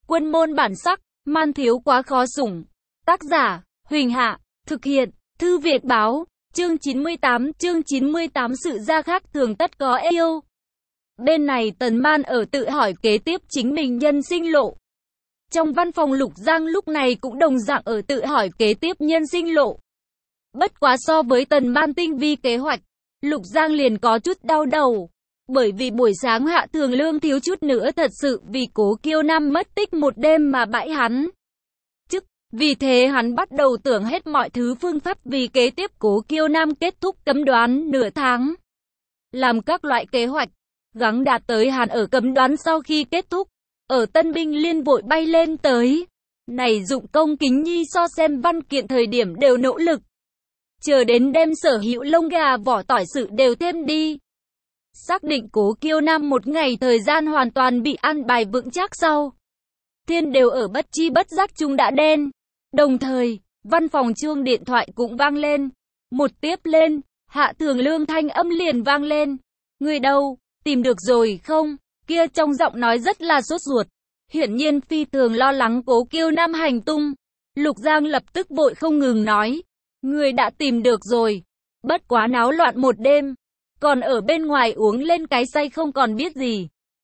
Quân môn bản sắc, man thiếu quá khó sủng. Tác giả, Huỳnh Hạ, thực hiện, Thư Việt Báo, chương 98 sự ra khác thường tất có yêu. Bên này Tần Man ở tự hỏi kế tiếp chính mình nhân sinh lộ. Trong văn phòng Lục Giang lúc này cũng đồng dạng ở tự hỏi kế tiếp nhân sinh lộ. Bất quá so với Tần Man tinh vi kế hoạch, Lục Giang liền có chút đau đầu. Bởi vì buổi sáng Hạ Thường Lương thiếu chút nữa thật sự vì Cố Kiêu Nam mất tích một đêm mà bãi hắn. Vì thế hắn bắt đầu tưởng hết mọi thứ phương pháp vì kế tiếp Cố Kiêu Nam kết thúc cấm đoán nửa tháng. Làm các loại kế hoạch, gắng đạt tới hạn ở cấm đoán sau khi kết thúc. Ở Tân Binh Liên vội bay lên tới. Này dụng công kính nhi so xem văn kiện thời điểm đều nỗ lực. Chờ đến đêm sở hữu lông gà vỏ tỏi sự đều thêm đi. Xác định Cố Kiêu Nam một ngày thời gian hoàn toàn bị an bài vững chắc sau. Thiên đều ở bất chi bất giác chung đã đen. Đồng thời, văn phòng chuông điện thoại cũng vang lên. Một tiếp lên, Hạ Thường Lương thanh âm liền vang lên. Người đâu, tìm được rồi không? Kia trong giọng nói rất là sốt ruột. Hiển nhiên phi thường lo lắng Cố Kiêu Nam hành tung. Lục Giang lập tức vội không ngừng nói. Người đã tìm được rồi. Bất quá náo loạn một đêm. Còn ở bên ngoài uống lên cái say không còn biết gì.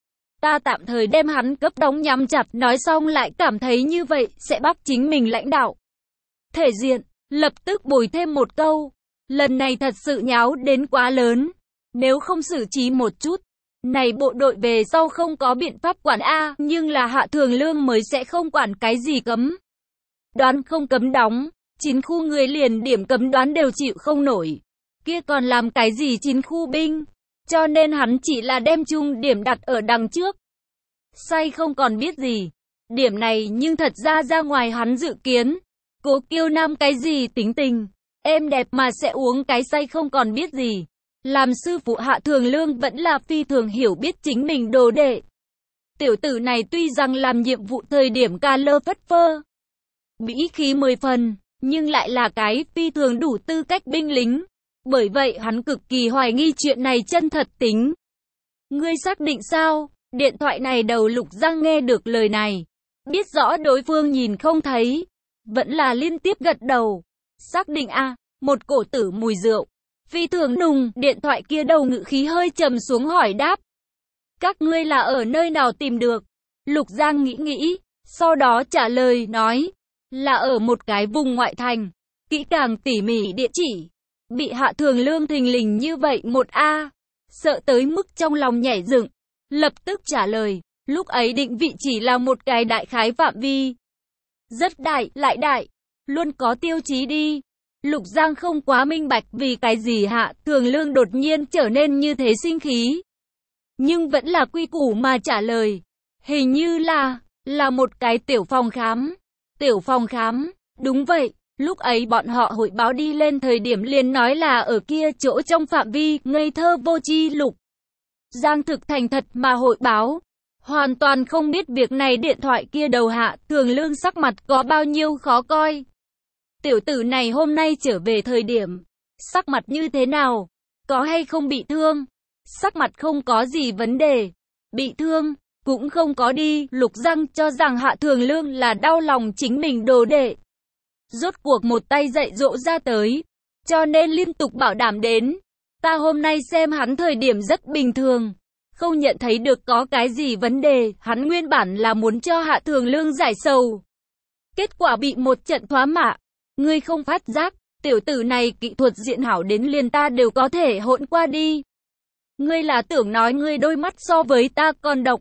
Ta tạm thời đem hắn cấp đóng nhắm chặt, nói xong lại cảm thấy như vậy sẽ bắt chính mình lãnh đạo. Thể diện, lập tức bồi thêm một câu. Lần này thật sự nháo đến quá lớn. Nếu không xử trí một chút, này bộ đội về sau không có biện pháp quản A, nhưng là Hạ Thường Lương mới sẽ không quản cái gì cấm đoán không cấm đóng. 9 khu người liền điểm cấm đoán đều chịu không nổi. Kia còn làm cái gì 9 khu binh? Cho nên hắn chỉ là đem chung điểm đặt ở đằng trước. Say không còn biết gì. Điểm này nhưng thật ra ngoài hắn dự kiến. Cố Kiêu Nam cái gì tính tình, êm đẹp mà sẽ uống cái say không còn biết gì. Làm sư phụ Hạ Thường Lương vẫn là phi thường hiểu biết chính mình đồ đệ. Tiểu tử này tuy rằng làm nhiệm vụ thời điểm ca lơ phất phơ, bĩ khí 10 phần, nhưng lại là cái phi thường đủ tư cách binh lính. Bởi vậy hắn cực kỳ hoài nghi chuyện này chân thật tính. Ngươi xác định sao? Điện thoại này đầu Lục Giang nghe được lời này. Biết rõ đối phương nhìn không thấy. Vẫn là liên tiếp gật đầu. Xác định a, một cổ tử mùi rượu. Phi thường nùng, điện thoại kia đầu ngữ khí hơi trầm xuống hỏi đáp. Các ngươi là ở nơi nào tìm được? Lục Giang nghĩ, sau đó trả lời nói. Là ở một cái vùng ngoại thành. Kỹ càng tỉ mỉ địa chỉ. Bị Hạ Thường Lương thình lình như vậy một A. Sợ tới mức trong lòng nhảy dựng. Lập tức trả lời. Lúc ấy định vị chỉ là một cái đại khái phạm vi. Rất đại, lại đại. Luôn có tiêu chí đi. Lục Giang không quá minh bạch vì cái gì Hạ Thường Lương đột nhiên trở nên như thế sinh khí. Nhưng vẫn là quy củ mà trả lời. Hình như là một cái tiểu phòng khám. Tiểu phòng khám, đúng vậy. Lúc ấy bọn họ hội báo đi lên thời điểm liền nói là ở kia chỗ trong phạm vi, ngây thơ vô tri. Lục Giang thực thành thật mà hội báo. Hoàn toàn không biết việc này điện thoại kia đầu Hạ Thường Lương sắc mặt có bao nhiêu khó coi. Tiểu tử này hôm nay trở về thời điểm, sắc mặt như thế nào? Có hay không bị thương? Sắc mặt không có gì vấn đề. Bị thương, cũng không có đi. Lục Giang cho rằng Hạ Thường Lương là đau lòng chính mình đồ đệ. Rốt cuộc một tay dạy dỗ ra tới, cho nên liên tục bảo đảm đến. Ta hôm nay xem hắn thời điểm rất bình thường, không nhận thấy được có cái gì vấn đề. Hắn nguyên bản là muốn cho Hạ Thường Lương giải sầu, kết quả bị một trận thoá mạ. Ngươi không phát giác, tiểu tử này kỹ thuật diện hảo đến liền ta đều có thể hỗn qua đi. Ngươi là tưởng nói ngươi đôi mắt so với ta còn độc.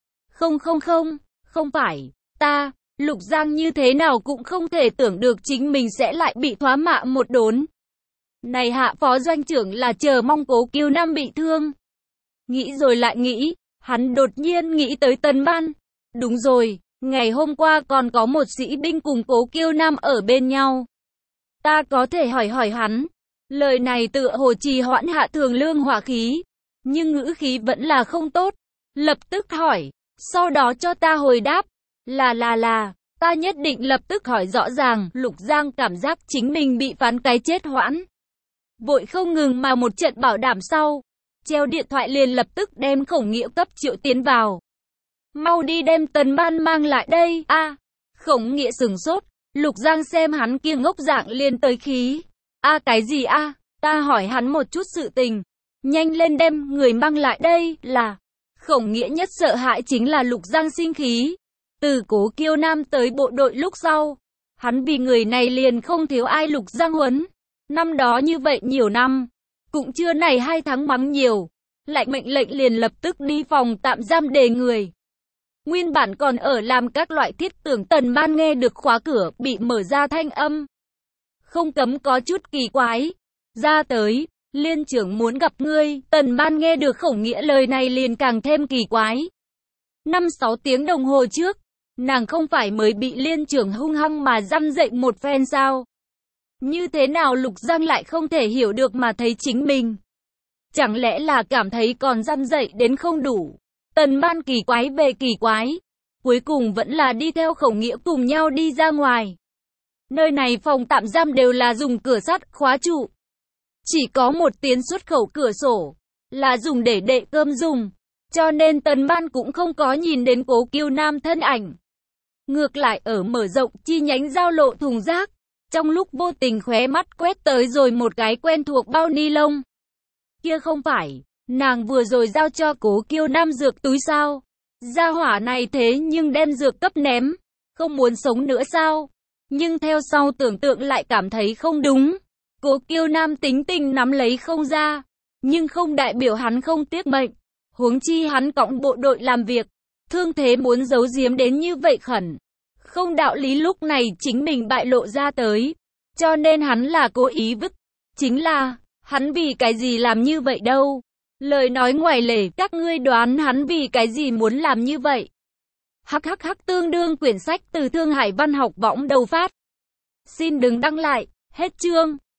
Không phải, ta. Lục Giang như thế nào cũng không thể tưởng được chính mình sẽ lại bị thoá mạ một đốn. Này Hạ phó doanh trưởng là chờ mong Cố Kiêu Nam bị thương. Nghĩ rồi lại nghĩ, hắn đột nhiên nghĩ tới Tần Man. Đúng rồi, ngày hôm qua còn có một sĩ binh cùng Cố Kiêu Nam ở bên nhau. Ta có thể hỏi hắn. Lời này tựa hồ trì hoãn Hạ Thường Lương hỏa khí, nhưng ngữ khí vẫn là không tốt. Lập tức hỏi, sau đó cho ta hồi đáp. Là, ta nhất định lập tức hỏi rõ ràng. Lục Giang cảm giác chính mình bị phán cái chết hoãn. Vội không ngừng mà một trận bảo đảm sau. Treo điện thoại liền lập tức đem Khổng Nghĩa cấp triệu tiến vào. mau đi đem Tần Ban mang lại đây. A, Khổng Nghĩa sửng sốt, Lục Giang xem hắn kia ngốc dạng liền tới khí. A cái gì a? Ta hỏi hắn một chút sự tình. Nhanh lên đem người mang lại đây là. Khổng Nghĩa nhất sợ hãi chính là Lục Giang sinh khí. Từ Cố Kiêu Nam tới bộ đội lúc sau, hắn vì người này liền không thiếu ai Lục Giang huấn. Năm đó như vậy nhiều năm, cũng chưa này 2 tháng mắng nhiều. Lại mệnh lệnh liền lập tức đi phòng tạm giam đề người. Nguyên bản còn ở làm các loại thiết tưởng, Tần Ban nghe được khóa cửa bị mở ra thanh âm. Không cấm có chút kỳ quái. Ra tới, Liên trưởng muốn gặp ngươi. Tần Ban nghe được Khổng Nghĩa lời này liền càng thêm kỳ quái. 5-6 tiếng đồng hồ trước, nàng không phải mới bị Liên trưởng hung hăng mà dăm dậy một phen sao? Như thế nào Lục Giang lại không thể hiểu được mà thấy chính mình? Chẳng lẽ là cảm thấy còn dăm dậy đến không đủ? Tần Ban kỳ quái về kỳ quái, cuối cùng vẫn là đi theo Khổng Nghĩa cùng nhau đi ra ngoài. Nơi này phòng tạm giam đều là dùng cửa sắt khóa trụ. Chỉ có một tiến xuất khẩu cửa sổ, là dùng để đậy cơm dùng. Cho nên Tần Ban cũng không có nhìn đến Cố Kiêu Nam thân ảnh. Ngược lại ở mở rộng chi nhánh giao lộ thùng rác, trong lúc vô tình khóe mắt quét tới rồi một cái quen thuộc bao ni lông. Kia không phải, nàng vừa rồi giao cho Cố Kiêu Nam dược túi sao? Gia hỏa này thế nhưng đem dược cấp ném, không muốn sống nữa sao? Nhưng theo sau tưởng tượng lại cảm thấy không đúng. Cố Kiêu Nam tính tình nắm lấy không ra, nhưng không đại biểu hắn không tiếc mệnh. Huống chi hắn cõng bộ đội làm việc, thương thế muốn giấu giếm đến như vậy khẩn. Không đạo lý lúc này chính mình bại lộ ra tới, cho nên hắn là cố ý vứt. Chính là, hắn vì cái gì làm như vậy đâu? Lời nói ngoài lề, các ngươi đoán hắn vì cái gì muốn làm như vậy? Hắc tương đương quyển sách từ Thương Hải Văn học võng đầu phát. Xin đừng đăng lại, hết chương.